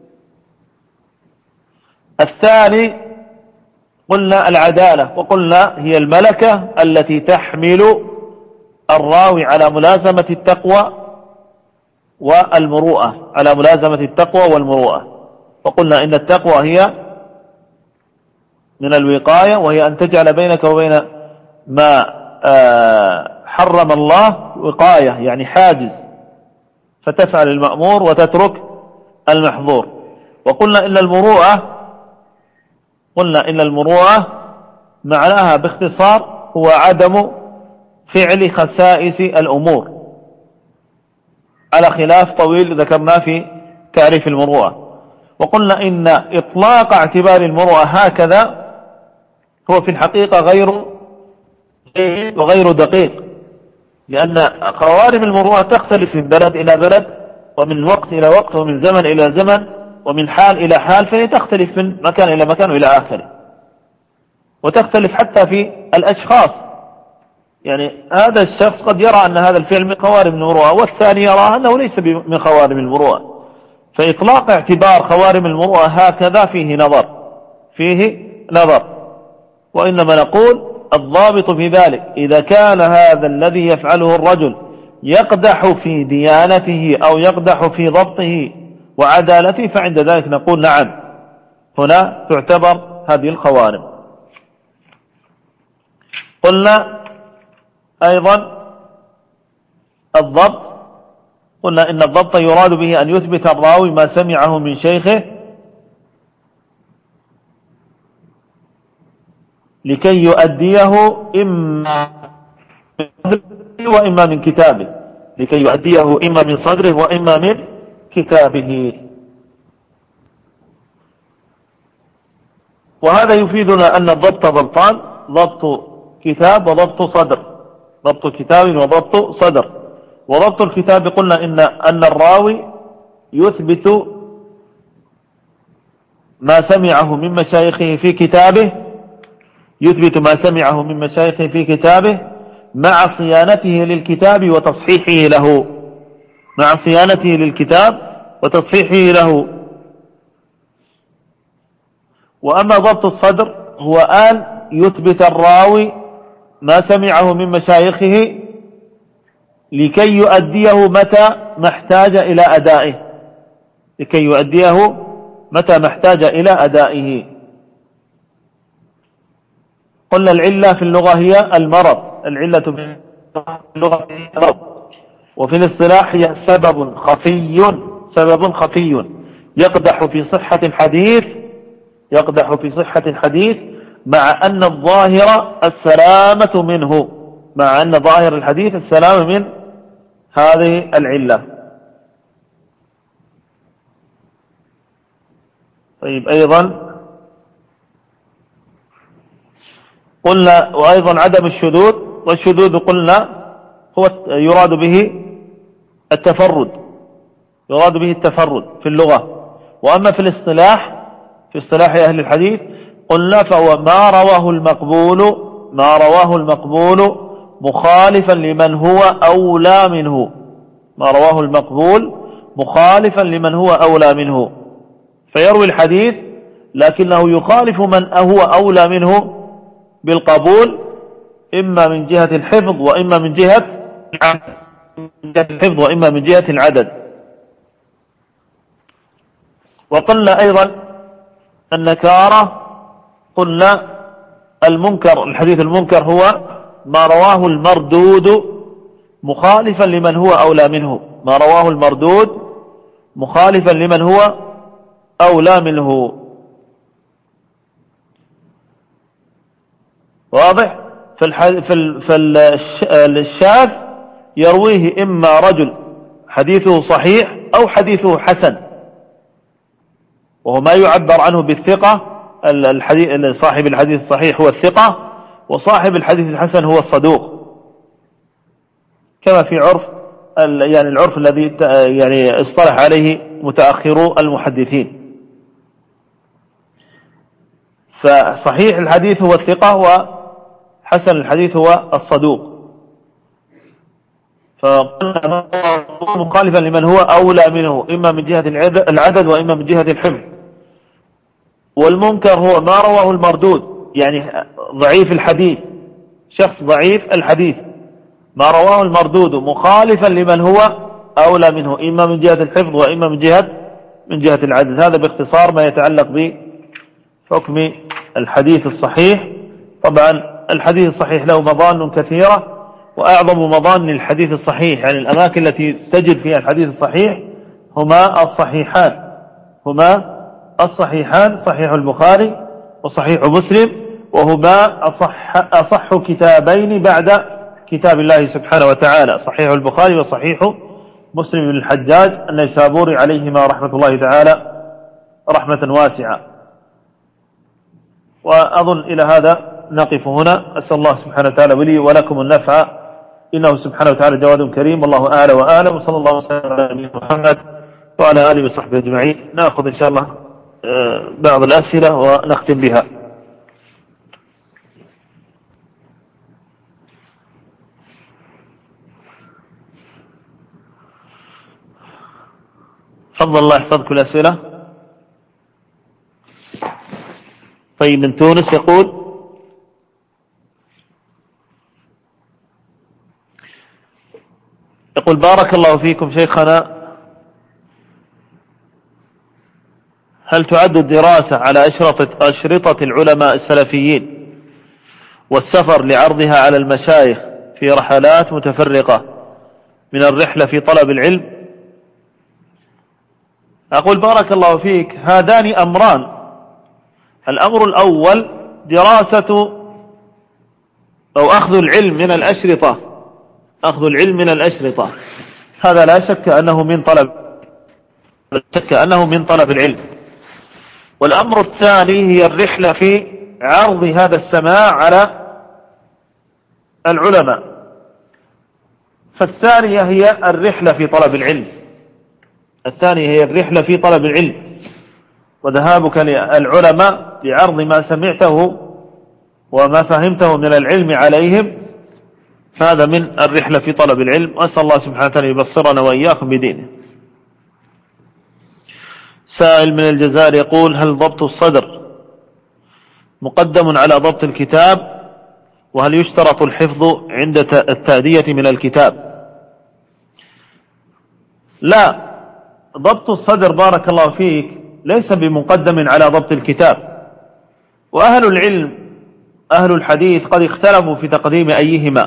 الثاني قلنا العدالة، وقلنا هي الملكة التي تحمل الراوي على ملازمة التقوى والمروءة، على ملازمة التقوى والمروءة. وقلنا إن التقوى هي من الوقاية، وهي أن تجعل بينك وبين ما حرم الله وقاية، يعني حاجز، فتفعل المأمور وتترك المحظور. وقلنا إن المروءة قلنا إن المروءة معناها باختصار هو عدم فعل خسائس الأمور، على خلاف طويل ذكرناه في تعريف المروءة. وقلنا إن إطلاق اعتبار المروءة هكذا هو في الحقيقة غير وغير دقيق، لأن خوارم المروءة تختلف من بلد إلى بلد، ومن وقت إلى وقت، ومن زمن إلى زمن، ومن حال إلى حال، فهي تختلف من مكان إلى مكان وإلى آخره، وتختلف حتى في الأشخاص. يعني هذا الشخص قد يرى أن هذا الفعل من خوارم المروءة، والثاني يرى أنه ليس من خوارم المروءة. فإطلاق اعتبار خوارم المروءة هكذا فيه نظر، فيه نظر. وإنما نقول الضابط في ذلك إذا كان هذا الذي يفعله الرجل يقدح في ديانته أو يقدح في ضبطه وعدالته، فعند ذلك نقول نعم، هنا تعتبر هذه الخوارم. قلنا أيضا الضبط، قلنا إن الضبط يراد به أن يثبت الراوي ما سمعه من شيخه لكي يؤديه إما من صدره وإما من كتابه، لكي يؤديه إما من صدره وإما من كتابه. وهذا يفيدنا أن الضبط ضبطان: ضبط كتاب وضبط صدر، ضبط كتاب وضبط صدر. وضبط الكتاب قلنا إن أن الراوي يثبت ما سمعه من مشايخه في كتابه، يثبت ما سمعه من مشايخه في كتابه مع صيانته للكتاب وتصحيحه له، مع صيانته للكتاب وتصحيحه له. وأما ضبط الصدر هو أن يثبت الراوي ما سمعه من مشايخه لكي يؤديه متى ما احتاج إلى أدائه، لكي يؤديه متى ما احتاج إلى أدائه. قلنا العلة في اللغة هي المرض، العلة في اللغة هي المرض، وفي الاصطلاح هي سبب خفي، سبب خفي يقدح في صحة الحديث، يقدح في صحة الحديث مع أن الظاهر السلامة منه، مع أن ظاهر الحديث السلامة من هذه العلة. طيب أيضا قلنا وأيضا عدم الشذوذ، والشذوذ قلنا هو يراد به التفرد، يراد به التفرد في اللغة. وأما في الاصطلاح، في اصطلاح أهل الحديث قلنا فهو ما رواه المقبول، ما رواه المقبول مخالفا لمن هو أولى منه، ما رواه المقبول مخالفا لمن هو أولى منه، فيروي الحديث لكنه يخالف من هو أولى منه بالقبول، إما من جهة الحفظ وإما من جهة الحفظ وإما من جهة العدد. وقلنا أيضا النكارة، قلنا المنكر، الحديث المنكر هو ما رواه المردود مخالفا لمن هو أولى منه، ما رواه المردود مخالفا لمن هو أولى منه. واضح؟ فالشاذ يرويه إما رجل حديثه صحيح أو حديثه حسن، وهو ما يعبر عنه بالثقة. الحديث صاحب الحديث الصحيح هو الثقة، وصاحب الحديث الحسن هو الصدوق، كما في عرف يعني العرف الذي يعني اصطلح عليه متأخرو المحدثين. فصحيح الحديث هو الثقة وحسن الحديث هو الصدوق. فقلنا مخالفا لمن هو أولى منه إما من جهة العدد وإما من جهة الحفظ. والمنكر هو ما رواه المردود، يعني ضعيف الحديث، شخص ضعيف الحديث ما رواه المردود مخالفا لمن هو أولى منه إما من جهة الحفظ وإما من جهة من جهة العدد. هذا باختصار ما يتعلق بحكم الحديث الصحيح. طبعا الحديث الصحيح له مظان كثيرة، وأعظم مظان الحديث الصحيح يعني الأماكن التي تجد فيها الحديث الصحيح هما الصحيحان، هما الصحيحان، صحيح البخاري وصحيح مسلم، وهما أصح, أصح كتابين بعد كتاب الله سبحانه وتعالى، صحيح البخاري وصحيح مسلم بن الحجاج النيسابوري عليهما رحمة الله تعالى رحمة واسعة. وأظن إلى هذا نقف هنا. أسأل الله سبحانه وتعالى ولي ولكم النفع، إنه سبحانه وتعالى جواد كريم، والله أعلى وأعلم، وصلى الله وسلم على نبينا محمد وعلى آله وصحبه أجمعين. نأخذ إن شاء الله بعض الأسئلة ونختم بها. تفضل، الله يحفظكم الأسئلة. طيب من تونس يقول: يقول بارك الله فيكم شيخنا، هل تعد الدراسة على أشرطة, أشرطة العلماء السلفيين والسفر لعرضها على المشايخ في رحلات متفرقة من الرحلة في طلب العلم؟ أقول بارك الله فيك، هذان أمران. الأمر الأول دراسة أو أخذ العلم من الأشرطة، أخذ العلم من الأشرطة هذا لا شك أنه من طلب لا شك أنه من طلب العلم. والأمر الثاني هي الرحلة في عرض هذا السماع على العلماء. فالثانية هي الرحلة في طلب العلم، الثانية هي الرحلة في طلب العلم وذهابك للعلماء بعرض ما سمعته وما فهمته من العلم عليهم، هذا من الرحلة في طلب العلم. أسأل الله سبحانه وتعالى يبصرنا وإياكم بدينه. سائل من الجزائر يقول: هل ضبط الصدر مقدم على ضبط الكتاب؟ وهل يشترط الحفظ عند التأدية من الكتاب؟ لا، ضبط الصدر بارك الله فيك ليس بمقدم على ضبط الكتاب. وأهل العلم أهل الحديث قد اختلفوا في تقديم أيهما،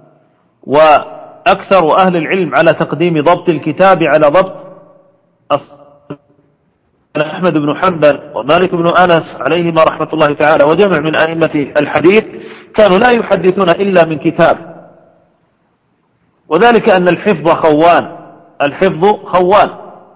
وأكثر أهل العلم على تقديم ضبط الكتاب على ضبط الصدر. أحمد بن حنبل ومالك بن أنس عليهما رحمة الله تعالى وجمع من أئمة الحديث كانوا لا يحدثون إلا من كتاب، وذلك أن الحفظ خوان، الحفظ خوان.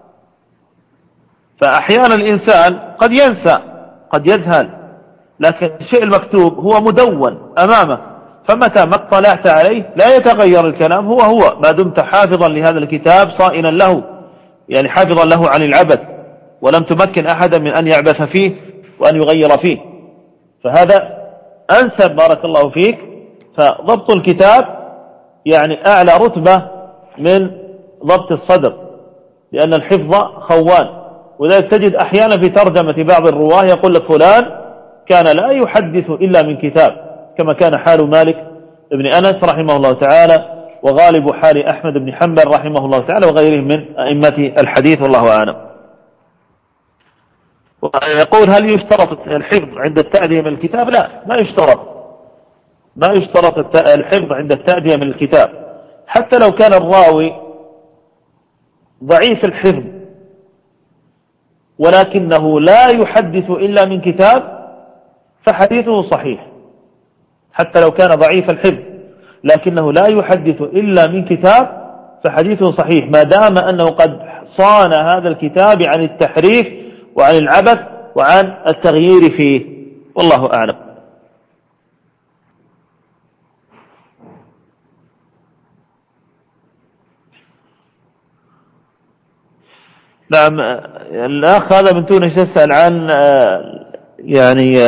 فأحيانا الإنسان قد ينسى قد يذهل، لكن الشيء المكتوب هو مدون أمامه، فمتى ما اطلعت عليه لا يتغير الكلام، هو هو ما دمت حافظا لهذا الكتاب صائنا له، يعني حافظا له عن العبث، ولم تمكن أحدا من أن يعبث فيه وأن يغير فيه. فهذا أنسب بارك الله فيك. فضبط الكتاب يعني أعلى رتبة من ضبط الصدر، لأن الحفظ خوان. وذلك تجد أحيانا في ترجمة بعض الرواه يقول لك فلان كان لا يحدث إلا من كتاب، كما كان حال مالك بن أنس رحمه الله تعالى، وغالب حال أحمد بن حنبل رحمه الله تعالى وغيرهم من أئمة الحديث، والله أعلم. ويقول: هل يشترط الحفظ عند التأدية من الكتاب؟ لا، ما يشترط ما يشترط الحفظ عند التأدية من الكتاب، حتى لو كان الراوي ضعيف الحفظ ولكنه لا يحدث إلا من كتاب فحديثه صحيح. حتى لو كان ضعيف الحفظ لكنه لا يحدث إلا من كتاب فحديثه صحيح، ما دام أنه قد صان هذا الكتاب عن التحريف وعن العبث وعن التغيير فيه، والله أعلم. نعم، الأخ هذا من تونس يسأل عن يعني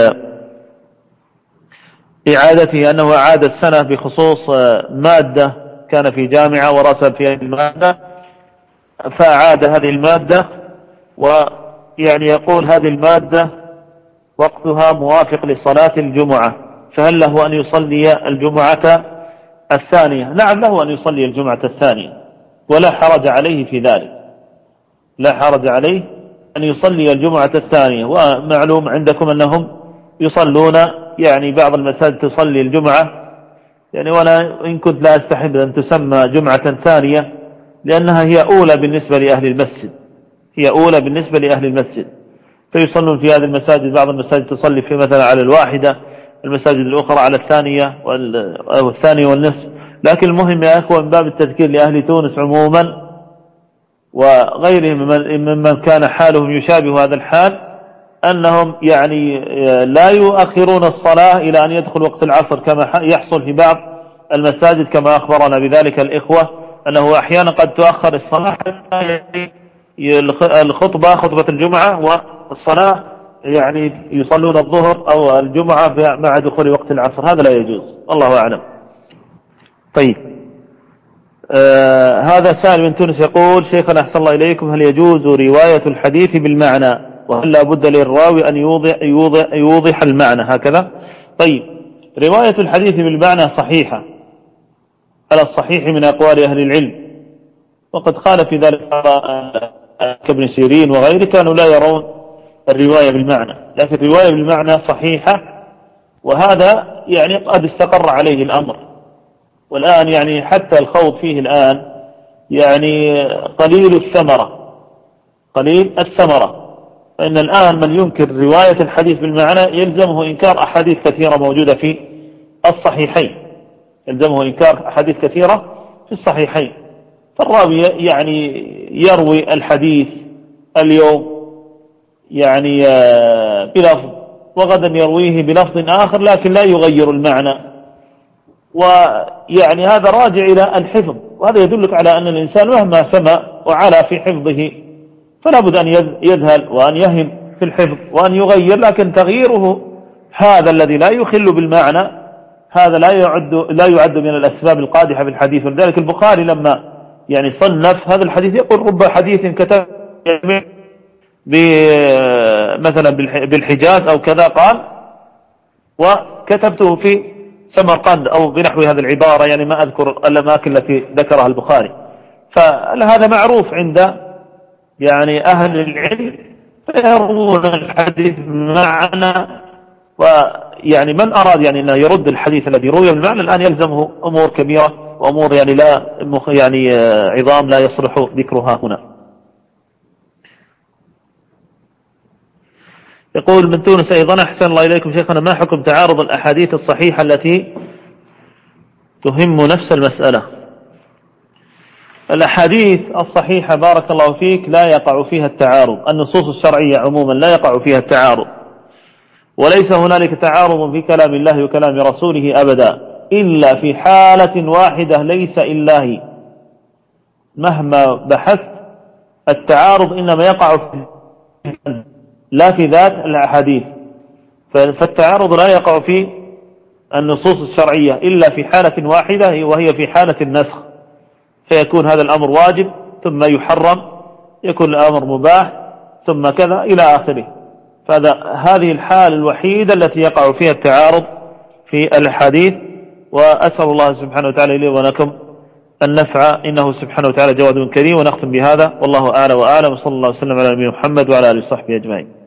إعادته، أنه أعاد السنة بخصوص مادة كان في جامعة ورسب في هذه المادة فأعاد هذه المادة، ويعني يقول هذه المادة وقتها موافق لصلاة الجمعة، فهل له أن يصلي الجمعة الثانية؟ نعم، له أن يصلي الجمعة الثانية ولا حرج عليه في ذلك، لا حرج عليه أن يصلي الجمعة الثانية. ومعلوم عندكم أنهم يصلون، يعني بعض المساجد تصلي الجمعة، يعني ولا إن كنت لا أستحب أن تسمى جمعة ثانية، لأنها هي أولى بالنسبة لأهل المسجد، هي أولى بالنسبة لأهل المسجد، فيصلون في هذه المساجد. بعض المساجد تصلي في مثلا على الواحدة، المساجد الأخرى على الثانية أو الثانية والنصف. لكن المهم يا أخوة من باب التذكير لأهل تونس عموما وغيرهم ممن كان حالهم يشابه هذا الحال، أنهم يعني لا يؤخرون الصلاة إلى أن يدخل وقت العصر كما يحصل في بعض المساجد، كما أخبرنا بذلك الإخوة أنه أحيانا قد تؤخر الصلاة حتى الخطبة خطبة الجمعة والصلاة يعني يصلون الظهر أو الجمعة مع دخول وقت العصر، هذا لا يجوز، الله أعلم. طيب، آه هذا سائل من تونس يقول: شيخنا أحسن الله إليكم، هل يجوز رواية الحديث بالمعنى، وهل لا بد للراوي أن يوضح, يوضح, يوضح المعنى هكذا؟ طيب، رواية الحديث بالمعنى صحيحة على الصحيح من أقوال أهل العلم، وقد قال في ذلك كابن سيرين وغيره كانوا لا يرون الرواية بالمعنى، لكن الرواية بالمعنى صحيحة، وهذا يعني قد استقر عليه الأمر. والآن يعني حتى الخوض فيه الآن يعني قليل الثمرة، قليل الثمرة، فإن الآن من ينكر رواية الحديث بالمعنى يلزمه إنكار أحاديث كثيرة موجودة في الصحيحين، يلزمه إنكار أحاديث كثيرة في الصحيحين. فالراوي يعني يروي الحديث اليوم يعني بلفظ، وغدا يرويه بلفظ آخر لكن لا يغير المعنى، ويعني هذا راجع إلى الحفظ. وهذا يدلك على أن الإنسان مهما سمع وعلى في حفظه فلا بد أن يذهل وأن يهم في الحفظ وأن يغير، لكن تغييره هذا الذي لا يخل بالمعنى هذا لا يعد لا يعد من الأسباب القادحة في الحديث. ولذلك البخاري لما يعني صنف هذا الحديث يقول رب حديث كتب مثلا بالحجاز أو كذا قال وكتبته في سمرقند أو بنحو هذه العبارة، يعني ما أذكر الأماكن التي ذكرها البخاري. فهذا معروف عند يعني أهل العلم، فيروون الحديث معنا. ويعني من أراد يعني أنه يرد الحديث الذي روي بالمعنى الآن يلزمه أمور كبيرة وأمور يعني لا يعني عظام لا يصلح ذكرها هنا. يقول من تونس أيضا: أحسن الله إليكم شيخنا، ما حكم تعارض الأحاديث الصحيحة التي تهم نفس المسألة؟ الأحاديث الصحيحة بارك الله فيك لا يقع فيها التعارض، النصوص الشرعية عموما لا يقع فيها التعارض، وليس هنالك تعارض في كلام الله وكلام رسوله أبدا، إلا في حالة واحدة ليس إلا هي. مهما بحثت التعارض إنما يقع في لا في ذات الأحاديث، فالتعارض لا يقع في النصوص الشرعية إلا في حالة واحدة وهي في حالة النسخ، فيكون هذا الأمر واجب ثم يحرم، يكون الأمر مباح ثم كذا إلى آخره. فهذا هذه الحالة الوحيدة التي يقع فيها التعارض في الحديث. وأسأل الله سبحانه وتعالى لي ولكم النفع، إنه سبحانه وتعالى جواد كريم. ونختم بهذا والله أعلى وأعلم، وصلى الله وسلم على نبينا محمد وعلى آله وصحبه أجمعين.